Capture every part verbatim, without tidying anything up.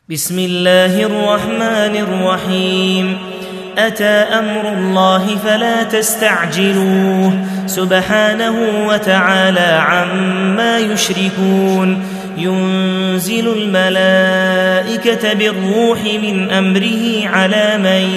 بسم الله الرحمن الرحيم. أتى أمر الله فلا تستعجلوه سبحانه وتعالى عما يشركون. ينزل الملائكة بالروح من أمره على من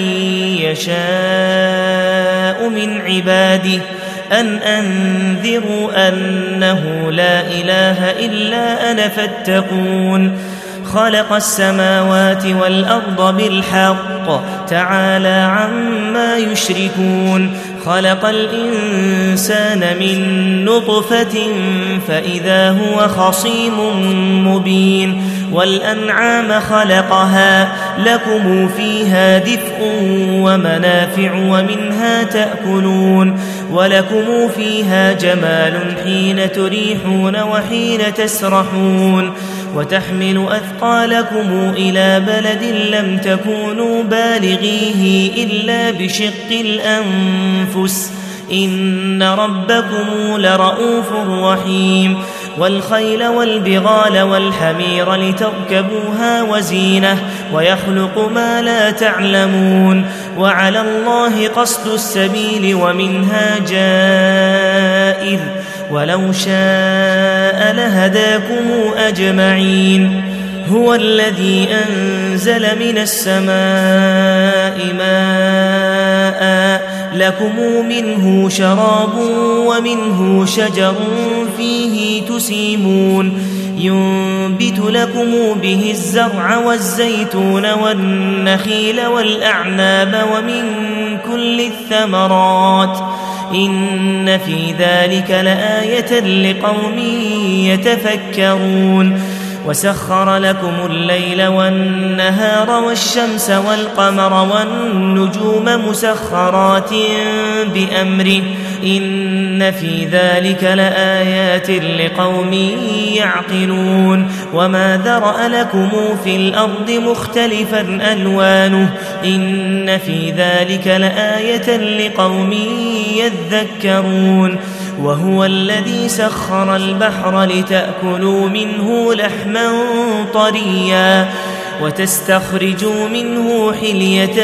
يشاء من عباده أن أنذروا أنه لا إله إلا أنا فاتقون. خلق السماوات والأرض بالحق تعالى عما يشركون. خلق الإنسان من نطفة فإذا هو خصيم مبين. والأنعام خلقها لكم فيها دفء ومنافع ومنها تأكلون ولكم فيها جمال حين تريحون وحين تسرحون. وتحمل أثقالكم إلى بلد لم تكونوا بالغيه إلا بشق الأنفس إن ربكم لرؤوف رحيم. والخيل والبغال والحمير لتركبوها وزينة ويخلق ما لا تعلمون. وعلى الله قصد السبيل ومنها جائر ولو شاء لهداكم أجمعين. هو الذي أنزل من السماء ماء لكم منه شراب ومنه شجر فيه تسيمون. ينبت لكم به الزرع والزيتون والنخيل والأعناب ومن كل الثمرات إن في ذلك لآية لقوم يتفكرون. وسخر لكم الليل والنهار والشمس والقمر والنجوم مسخرات بأمره إن في ذلك لآيات لقوم يعقلون. وما ذرأ لكم في الأرض مختلفا ألوانه إن في ذلك لآية لقوم يذكرون. وهو الذي سخر البحر لتأكلوا منه لحما طريا وتستخرجوا منه حلية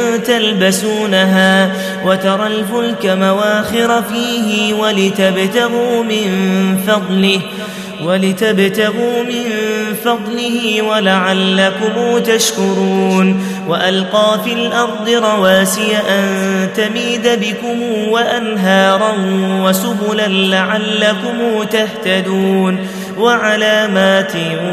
تلبسونها وترى الفلك مواخر فيه ولتبتغوا من فضله ولتبتغوا من فضله ولعلكم تشكرون. وألقى في الأرض رواسي أن تميد بكم وأنهارا وسبلا لعلكم تهتدون. وعلامات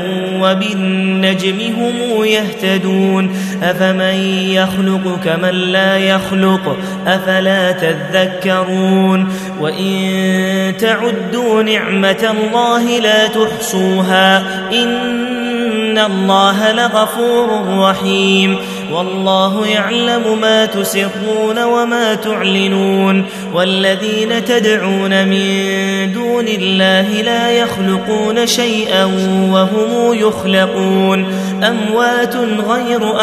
وبالنجم هم يهتدون. أفمن يخلق كمن لا يخلق أفلا تذكرون. وإن تعدوا نعمة الله لا تحصوها إن الله لغفور رحيم. والله يعلم ما تسرون وما تعلنون. والذين تدعون من دون الله لا يخلقون شيئا وهم يخلقون أموات غير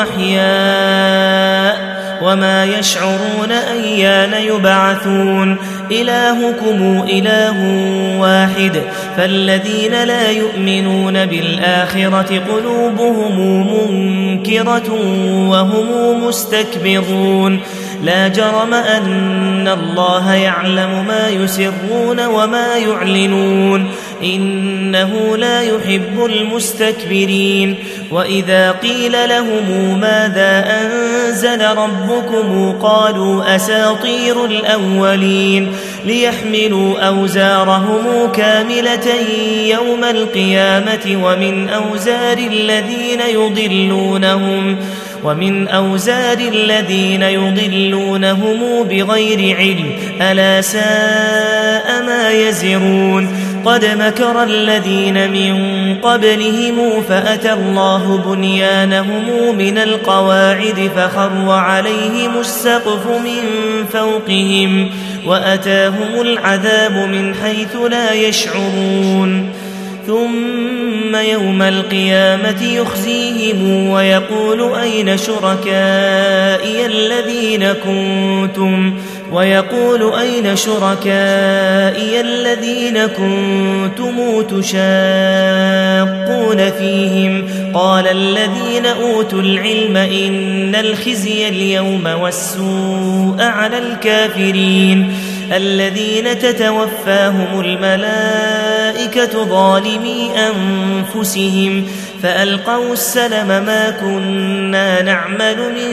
أحياء وما يشعرون أيان يبعثون. إلهكم إله واحد فالذين لا يؤمنون بالآخرة قلوبهم منكرة وهم مستكبرون. لا جرم أن الله يعلم ما يسرون وما يعلنون إنه لا يحب المستكبرين. وإذا قيل لهم ماذا أنزل ربكم قالوا أساطير الأولين ليحملوا أوزارهم كاملة يوم القيامة ومن أوزار الذين يضلونهم ومن أوزار الذين يضلونهم بغير علم ألا ساء ما يزرون. قد مكر الذين من قبلهم فأتى الله بنيانهم من القواعد فخر عليهم السقف من فوقهم وأتاهم العذاب من حيث لا يشعرون. ثم يوم القيامة يخزيهم ويقول أين شركائي الذين كنتم ويقول أين شركائي الذين كنتم تشاقون فيهم قال الذين أوتوا العلم إن الخزي اليوم والسوء على الكافرين الذين تتوفاهم الملائكة ظالمي أنفسهم فألقوا السلم ما كنا نعمل من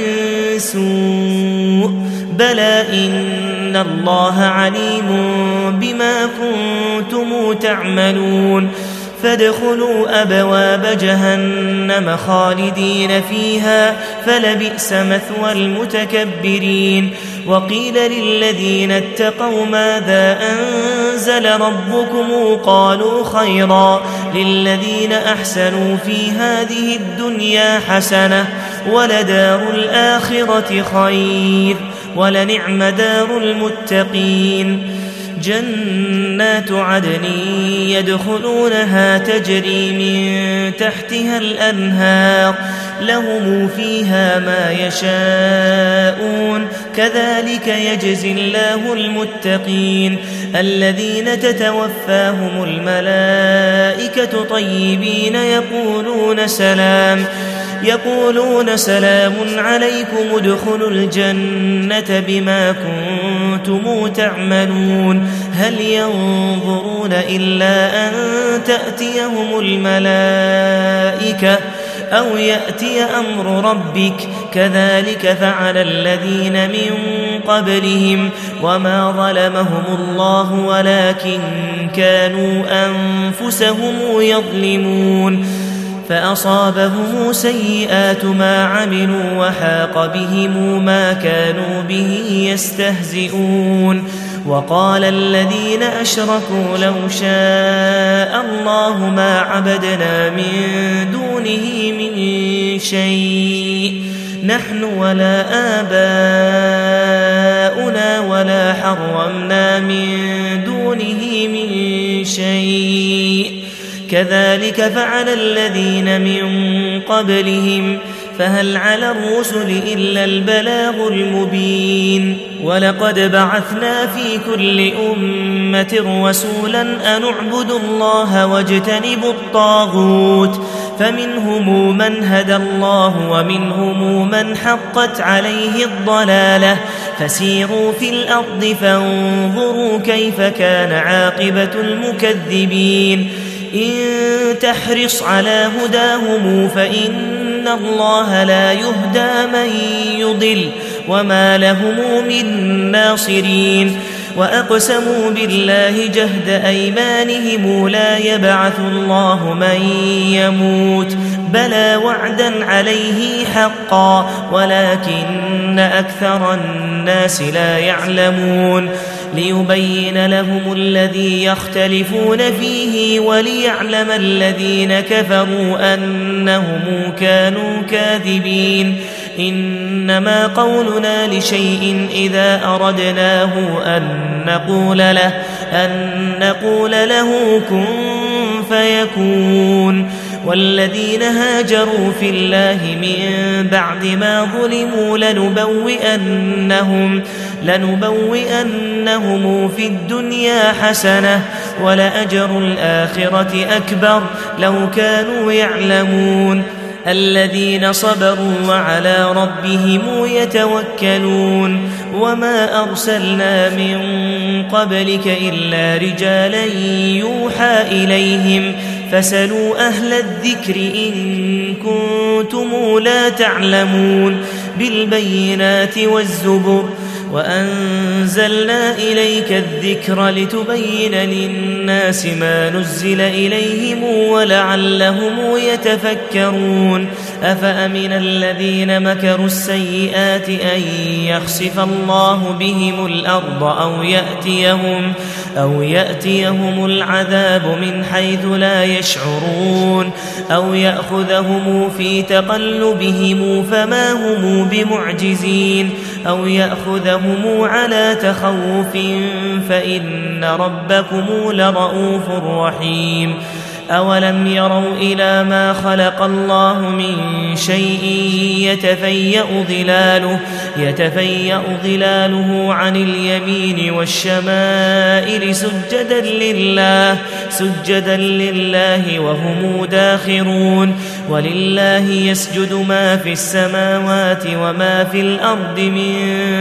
سوء بلى إن الله عليم بما كنتم تعملون فادخلوا أبواب جهنم خالدين فيها فلبئس مثوى المتكبرين وقيل للذين اتقوا ماذا أنزل ربكم قالوا خيرا للذين أحسنوا في هذه الدنيا حسنة ولدار الآخرة خير ولنعم دار المتقين جنات عدن يدخلونها تجري من تحتها الأنهار لهم فيها ما يشاءون كذلك يجزي الله المتقين الذين تتوفاهم الملائكة طيبين يقولون سلام يقولون سلام عليكم ادخلوا الجنة بما كنتم تعملون هل ينظرون إلا أن تأتيهم الملائكة أو يأتي أمر ربك كذلك فعل الذين من قبلهم وما ظلمهم الله ولكن كانوا أنفسهم يظلمون فأصابهم سيئات ما عملوا وحاق بهم ما كانوا به يستهزئون وقال الذين أشركوا لو شاء الله ما عبدنا من دونه من شيء نحن ولا آباؤنا ولا حرمنا من دونه من شيء كذلك فعل الذين من قبلهم فهل على الرسل إلا البلاغ المبين ولقد بعثنا في كل أمة رسولا أن اعبدوا الله واجتنبوا الطاغوت فمنهم من هدى الله ومنهم من حقت عليه الضلالة فسيروا في الأرض فانظروا كيف كان عاقبة المكذبين إن تحرص على هداهم فإن الله لا يهدى من يضل وما لهم من ناصرين وأقسموا بالله جهد أيمانهم لا يبعث الله من يموت بلى وعدا عليه حقا ولكن أكثر الناس لا يعلمون ليبين لهم الذي يختلفون فيه وليعلم الذين كفروا أنهم كانوا كاذبين إنما قولنا لشيء إذا أردناه أن نقول له أن نقول له كن فيكون والذين هاجروا في الله من بعد ما ظلموا لنبوئنهم لنبوئنهم في الدنيا حسنة ولأجر الآخرة أكبر لو كانوا يعلمون الذين صبروا وعلى ربهم يتوكلون وما أرسلنا من قبلك إلا رجالا يوحى إليهم فسلوا أهل الذكر إن كنتم لا تعلمون بالبينات والزبر وأنزلنا إليك الذكر لتبين للناس ما نزل إليهم ولعلهم يتفكرون أفأمن الذين مكروا السيئات أن يخسف الله بهم الأرض أو يأتيهم, أو يأتيهم العذاب من حيث لا يشعرون أو يأخذهم في تقلبهم فما هم بمعجزين أو يأخذهم على تخوف فإن ربكم لرؤوف رحيم أولم يروا إلى ما خلق الله من شيء يتفيأ ظلاله, يتفيأ ظلاله عن اليمين والشمائل سجدا لله, سجدا لله وهم داخرون. ولله يسجد ما في السماوات وما في الأرض من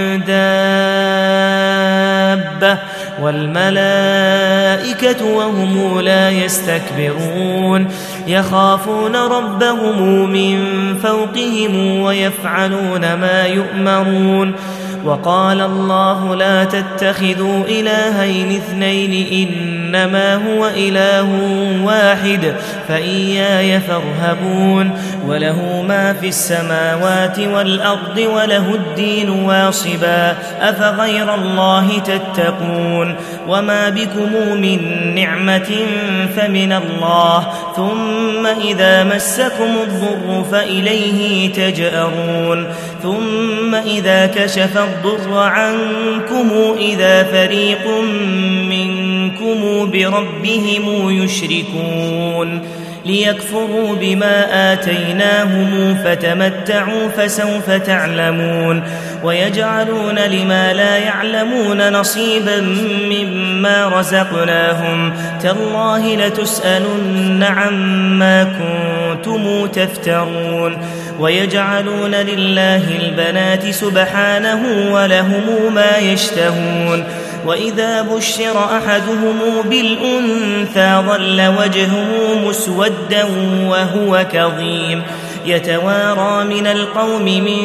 دابة والملائكة وهم لا يستكبرون يخافون ربهم من فوقهم ويفعلون ما يؤمرون. وقال الله لا تتخذوا إلهين اثنين إنما هو إله واحد فإياي فارهبون. وله ما في السماوات والأرض وله الدين واصبا أفغير الله تتقون. وما بكم من نعمة فمن الله ثم إذا مسكم الضر فإليه تجأرون. ثم إذا كشف الضر عنكم إذا فريق منكم بربهم يشركون ليكفروا بما آتيناهم فتمتعوا فسوف تعلمون. ويجعلون لما لا يعلمون نصيبا مما رزقناهم تالله لتسألن عما كنتم تفترون. ويجعلون لله البنات سبحانه ولهم ما يشتهون. وإذا بشر أحدهم بالأنثى ظل وجهه مسودا وهو كظيم يتوارى من القوم من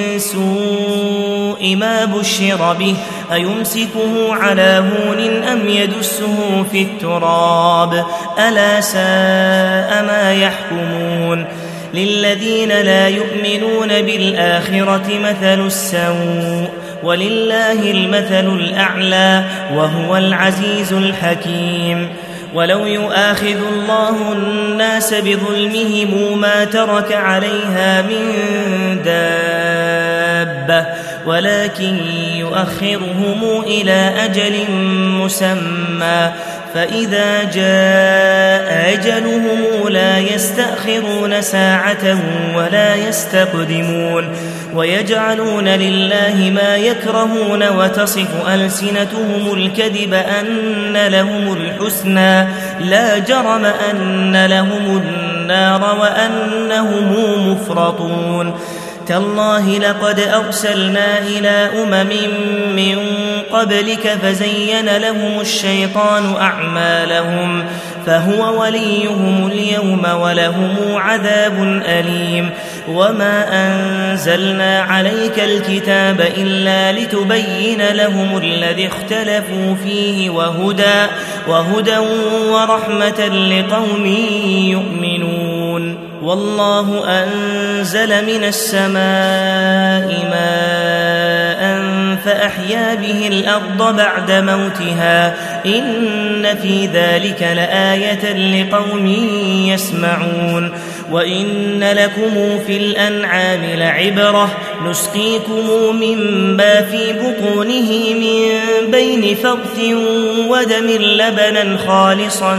سوء ما بشر به أيمسكه على هون أم يدسه في التراب ألا ساء ما يحكمون. للذين لا يؤمنون بالآخرة مثل السوء ولله المثل الأعلى وهو العزيز الحكيم. ولو يؤاخذ الله الناس بظلمهم ما ترك عليها من دابة ولكن يؤخرهم إلى أجل مسمى فإذا جاء أجلهم لا يستأخرون ساعة ولا يستقدمون. ويجعلون لله ما يكرهون وتصف ألسنتهم الكذب أن لهم الحسنى لا جرم أن لهم النار وأنهم مفرطون. تالله لقد أرسلنا إلى أمم من قبلك فزين لهم الشيطان أعمالهم فهو وليهم اليوم ولهم عذاب أليم. وما أنزلنا عليك الكتاب إلا لتبين لهم الذي اختلفوا فيه وهدى, وهدى ورحمة لقوم يؤمنون. والله أنزل من السماء ماء فأحيا به الأرض بعد موتها إن في ذلك لآية لقوم يسمعون. وإن لكم في الأنعام لعبرة نسقيكم مما في بطونه من بين فرث ودم لبنا خالصا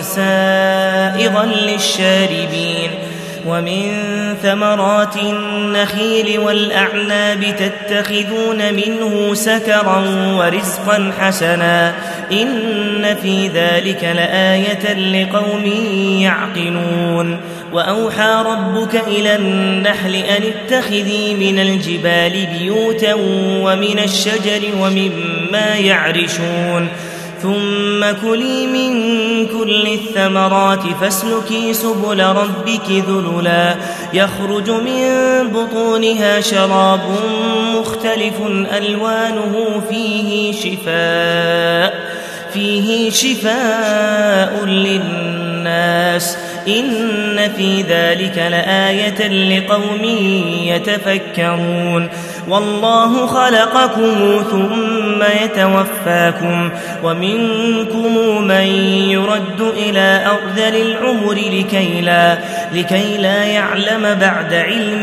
سائغا للشاربين. ومن ثمرات النخيل والأعناب تتخذون منه سكرا ورزقا حسنا إن في ذلك لآية لقوم يعقلون. وأوحى ربك إلى النحل أن اتخذي من الجبال بيوتا ومن الشجر ومما يعرشون ثم كلي من كل الثمرات فاسلكي سبل ربك ذللا يخرج من بطونها شراب مختلف ألوانه فيه شفاء فيه شفاء للناس إن في ذلك لآية لقوم يتفكرون. والله خلقكم ثم يتوفاكم ومنكم من يرد إلى أرذل العمر لكي لا, لكي لا يعلم بعد علم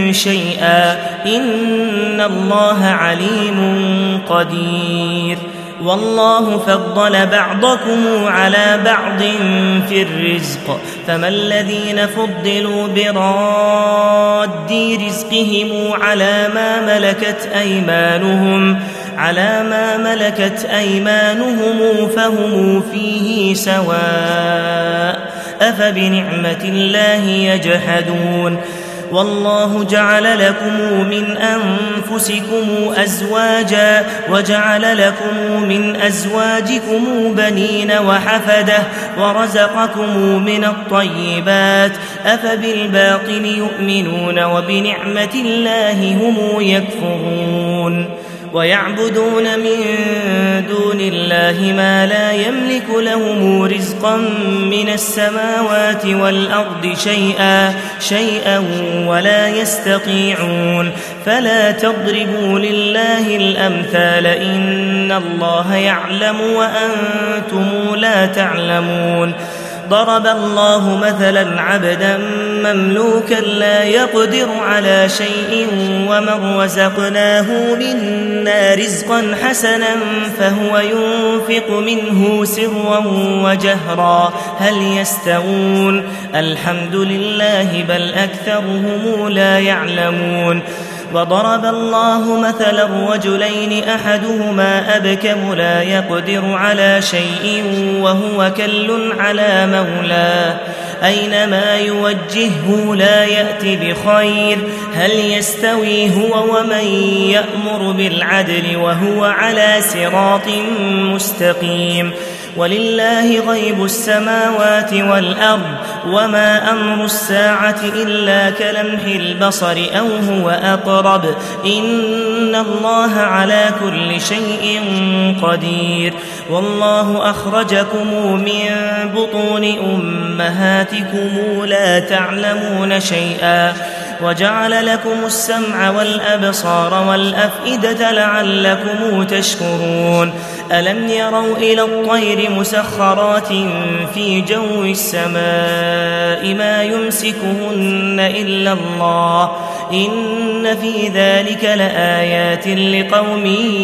شيئا إن الله عليم قدير. والله فضل بعضكم على بعض في الرزق فما الذين فضلوا براد رزقهم على ما ملكت أيمانهم على ما ملكت أيمانهم فهم فيه سواء أفبنعمة الله يجحدون والله جعل لكم من أنفسكم أزواجا وجعل لكم من أزواجكم بنين وحفدة ورزقكم من الطيبات أفبالباطل يؤمنون وبنعمة الله هم يكفرون ويعبدون من دون الله ما لا يملك لهم رزقا من السماوات والأرض شيئا شيئا ولا يستطيعون فلا تضربوا لله الأمثال إن الله يعلم وأنتم لا تعلمون ضرب الله مثلا عبدا مملوكا لا يقدر على شيء ومن رزقناه منا رزقا حسنا فهو ينفق منه سرا وجهرا هل يستوون الحمد لله بل أكثرهم لا يعلمون وضرب الله مثلا رجلين أحدهما أبكم لا يقدر على شيء وهو كل على مولاه أينما يوجهه لا يأتي بخير هل يستوي هو ومن يأمر بالعدل وهو على صراط مستقيم ولله غيب السماوات والأرض وما أمر الساعة إلا كلمح البصر أو هو أقرب إن الله على كل شيء قدير والله أخرجكم من بطون أمهاتكم لا تعلمون شيئا وجعل لكم السمع والأبصار والأفئدة لعلكم تشكرون ألم يروا إلى الطير مسخرات في جو السماء ما يمسكهن إلا الله إن في ذلك لآيات لقوم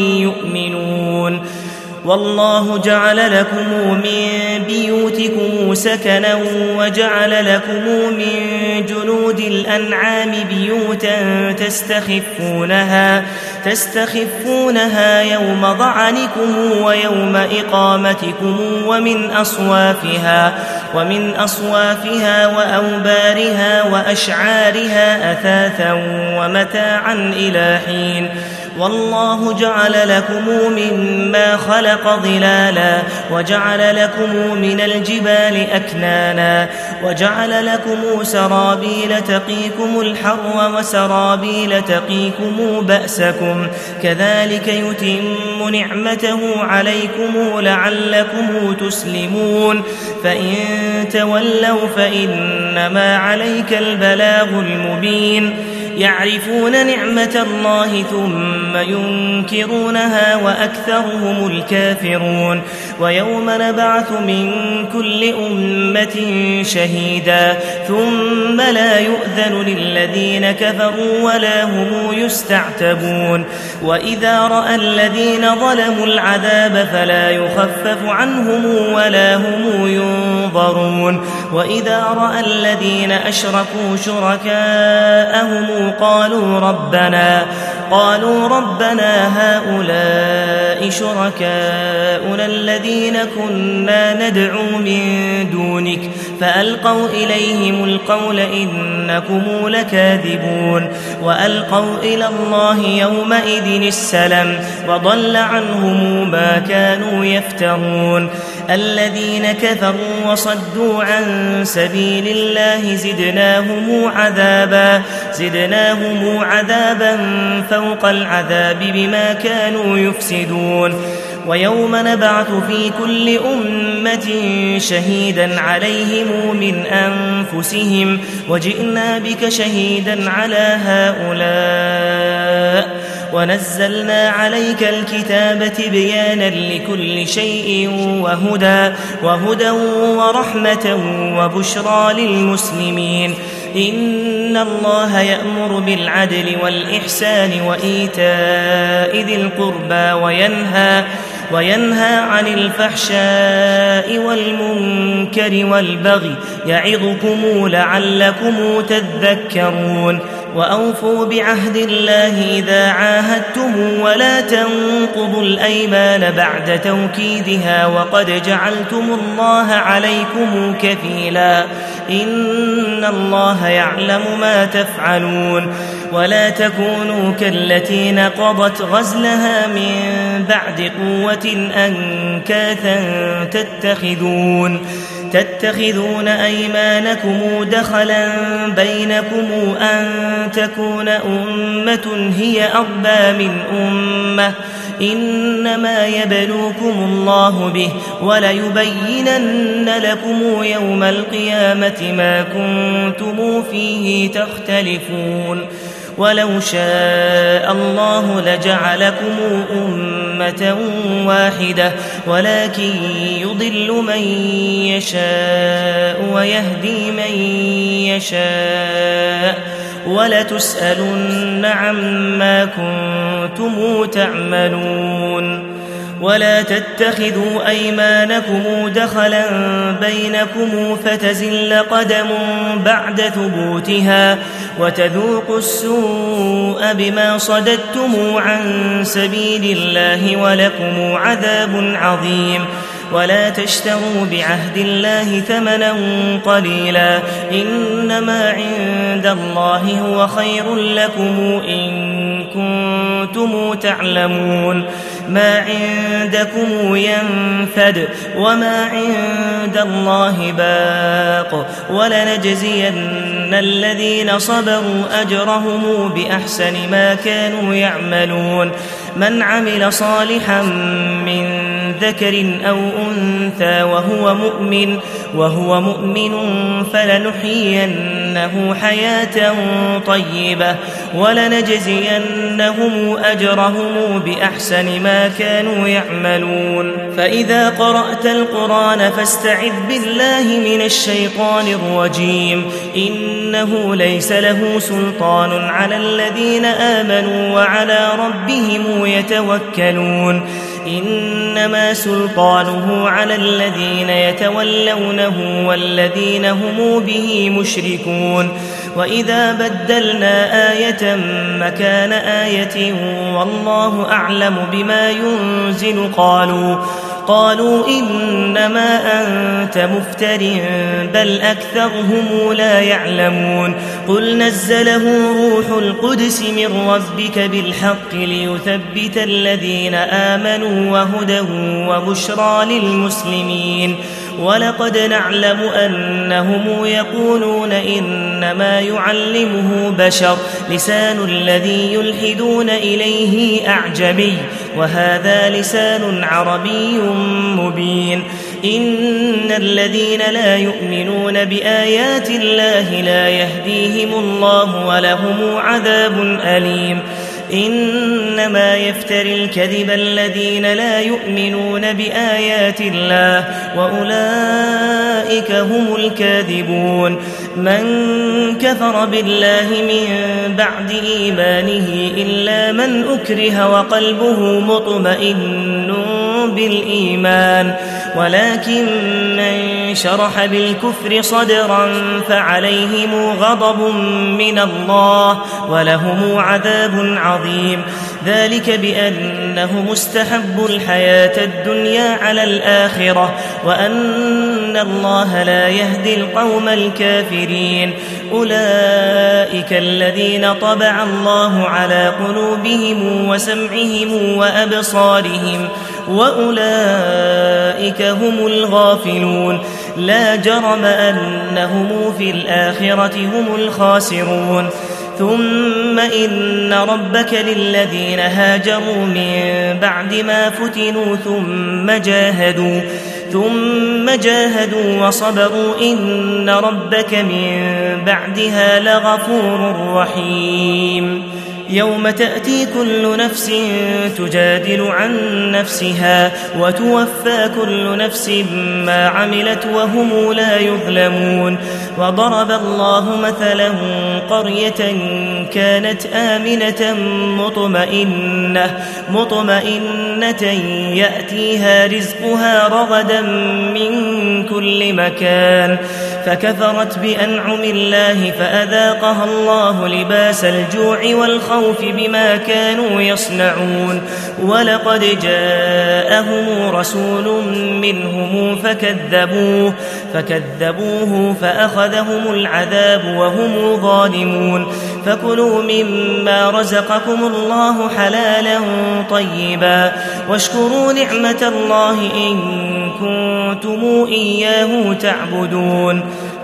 يؤمنون والله جعل لكم من بيوتكم سكنا وجعل لكم من جلود الأنعام بيوتا تستخفونها تستخفونها يوم ظعنكم ويوم إقامتكم ومن أصوافها ومن أصوافها وأوبارها وأشعارها أثاثا ومتاعا إلى حين والله جعل لكم مما خلق ظلالا وجعل لكم من الجبال أكنانا وجعل لكم سرابيل تقيكم الحر وسرابيل تقيكم بأسكم كذلك يتم نعمته عليكم لعلكم تسلمون فإن تولوا فإنما عليك البلاغ المبين يعرفون نعمة الله ثم ينكرونها وأكثرهم الكافرون ويوم نبعث من كل أمة شهيدا ثم لا يؤذن للذين كفروا ولا هم يستعتبون وإذا رأى الذين ظلموا العذاب فلا يخفف عنهم ولا هم ينظرون وإذا رأى الذين أشركوا شركاءهم قالوا ربنا قالوا ربنا هؤلاء شركاؤنا الذين كنا ندعو من دونك فألقوا إليهم القول إنكم لكاذبون وألقوا إلى الله يومئذ السلام وضل عنهم ما كانوا يفترون الذين كفروا وصدوا عن سبيل الله زدناهم عذابا زدناهم عذابا فوق العذاب بما كانوا يفسدون ويوم نبعث في كل أمة شهيدا عليهم من أنفسهم وجئنا بك شهيدا على هؤلاء ونزلنا عليك الكتاب تبيانا لكل شيء وهدى وهدى ورحمة وبشرى للمسلمين إن الله يأمر بالعدل والإحسان وإيتاء ذي القربى وينهى وينهى عن الفحشاء والمنكر والبغي يعظكم لعلكم تذكرون وأوفوا بعهد الله إذا عاهدتم ولا تنقضوا الأيمان بعد توكيدها وقد جعلتم الله عليكم كفيلا إن الله يعلم ما تفعلون ولا تكونوا كالتي نقضت غزلها من بعد قوة أنكاثا تتخذون تتخذون أيمانكم دخلا بينكم أن تكون أمة هي أربى من أمة إنما يبلوكم الله به وليبينن لكم يوم القيامة ما كنتم فيه تختلفون ولو شاء الله لجعلكم أمة واحدة ولكن يضل من يشاء ويهدي من يشاء ولتسألن عما كنتم تعملون ولا تتخذوا أيمانكم دخلا بينكم فتزل قدم بعد ثبوتها وتذوقوا السوء بما صددتم عن سبيل الله ولكم عذاب عظيم ولا تشتروا بعهد الله ثمنا قليلا إنما عند الله هو خير لكم إن كنتم تعلمون ما عندكم ينفد وما عند الله باق ولنجزين الذين صبروا أجرهم بأحسن ما كانوا يعملون من عمل صالحا من ذكر أو أنثى وهو مؤمن وهو مؤمن فلنحيينه حياة طيبة ولنجزينهم أجرهم بأحسن ما كانوا يعملون فإذا قرأت القرآن فاستعذ بالله من الشيطان الرجيم إنه ليس له سلطان على الذين آمنوا وعلى ربهم يتوكلون إنما سلطانه على الذين يتولونه والذين هم به مشركون وإذا بدلنا آية مكان آية والله أعلم بما ينزل قالوا قالوا إنما أنت مفتر بل أكثرهم لا يعلمون قل نزله روح القدس من ربك بالحق ليثبت الذين آمنوا وهدى وبشرى للمسلمين ولقد نعلم أنهم يقولون إنما يعلمه بشر لسان الذي يلحدون إليه أعجمي وهذا لسان عربي مبين إن الذين لا يؤمنون بآيات الله لا يهديهم الله ولهم عذاب أليم إنما يفتري الكذب الذين لا يؤمنون بآيات الله وأولئك هم الكاذبون من كفر بالله من بعد إيمانه إلا من أكره وقلبه مطمئن بالإيمان ولكن من شرح بالكفر صدرا فعليهم غضب من الله ولهم عذاب عظيم ذلك بأنه مستحب الحياة الدنيا على الآخرة وأن الله لا يهدي القوم الكافرين أولئك الذين طبع الله على قلوبهم وسمعهم وأبصارهم وأولئك هم الغافلون لا جرم أنهم في الآخرة هم الخاسرون ثم إن ربك للذين هاجروا من بعد ما فتنوا ثم جاهدوا ثم جاهدوا وصبروا إن ربك من بعدها لغفور رحيم يوم تأتي كل نفس تجادل عن نفسها وتوفى كل نفس ما عملت وهم لا يظلمون. وضرب الله مثلا قرية كانت آمنة مطمئنة, مطمئنة يأتيها رزقها رغدا من كل مكان فكفرت بأنعم الله فأذاقها الله لباس الجوع والخوف بما كانوا يصنعون. ولقد جاءهم رسول منهم فكذبوه, فكذبوه فأخذهم العذاب وهم ظالمون. فكلوا مما رزقكم الله حلالا طيبا واشكروا نعمة الله إن كنتم إياه تعبدون.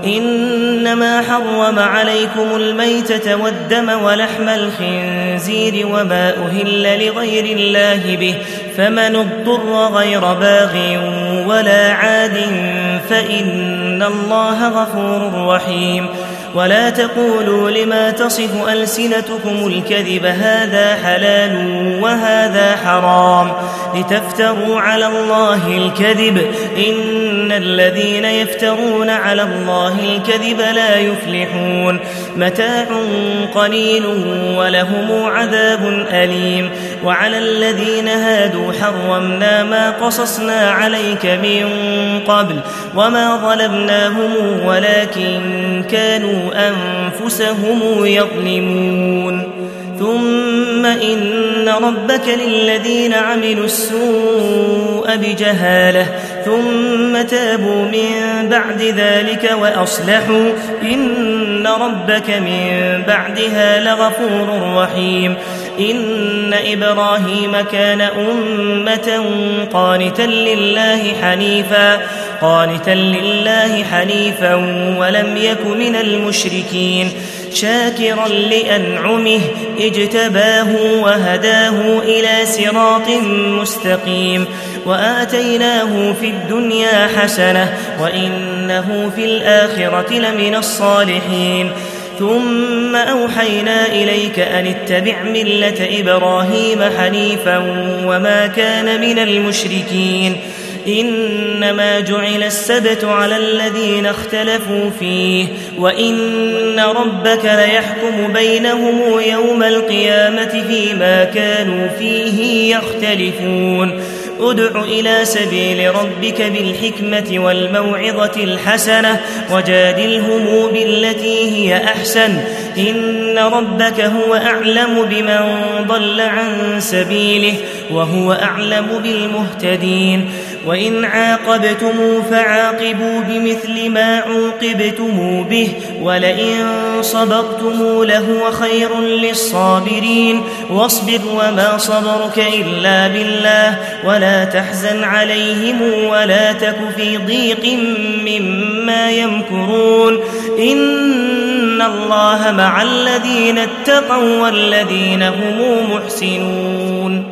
إنما حرم عليكم الميتة والدم ولحم الخنزير وما أهل لغير الله به فمن اضطر غير باغ ولا عاد فإن الله غفور رحيم. ولا تقولوا لما تصف ألسنتكم الكذب هذا حلال وهذا حرام لتفتروا على الله الكذب إن الذين يفترون على الله الكذب لا يفلحون. متاع قليل ولهم عذاب أليم. وعلى الذين هادوا حرمنا ما قصصنا عليك من قبل وما ظلمناهم ولكن كانوا أنفسهم يظلمون. ثم إن ربك للذين عملوا السوء بجهالة ثم تابوا من بعد ذلك وأصلحوا إن ربك من بعدها لغفور رحيم. إن إبراهيم كان أمة قانتا لله حنيفا قانتا لله حنيفا ولم يك من المشركين شاكرا لأنعمه اجتباه وهداه إلى صراط مستقيم. وآتيناه في الدنيا حسنة وإنه في الآخرة لمن الصالحين. ثم أوحينا إليك أن اتبع ملة إبراهيم حنيفا وما كان من المشركين. إنما جعل السبت على الذين اختلفوا فيه وإن ربك ليحكم بينهم يوم القيامة فيما كانوا فيه يختلفون. ادع إلى سبيل ربك بالحكمة والموعظة الحسنة وجادلهم بالتي هي أحسن إن ربك هو أعلم بمن ضل عن سبيله وهو أعلم بالمهتدين. وإن عاقبتم فعاقبوا بمثل ما عوقبتم به ولئن صبرتم لهو خير للصابرين. واصبر وما صبرك إلا بالله ولا تحزن عليهم ولا تك في ضيق مما يمكرون إن الله مع الذين اتقوا والذين هم محسنون.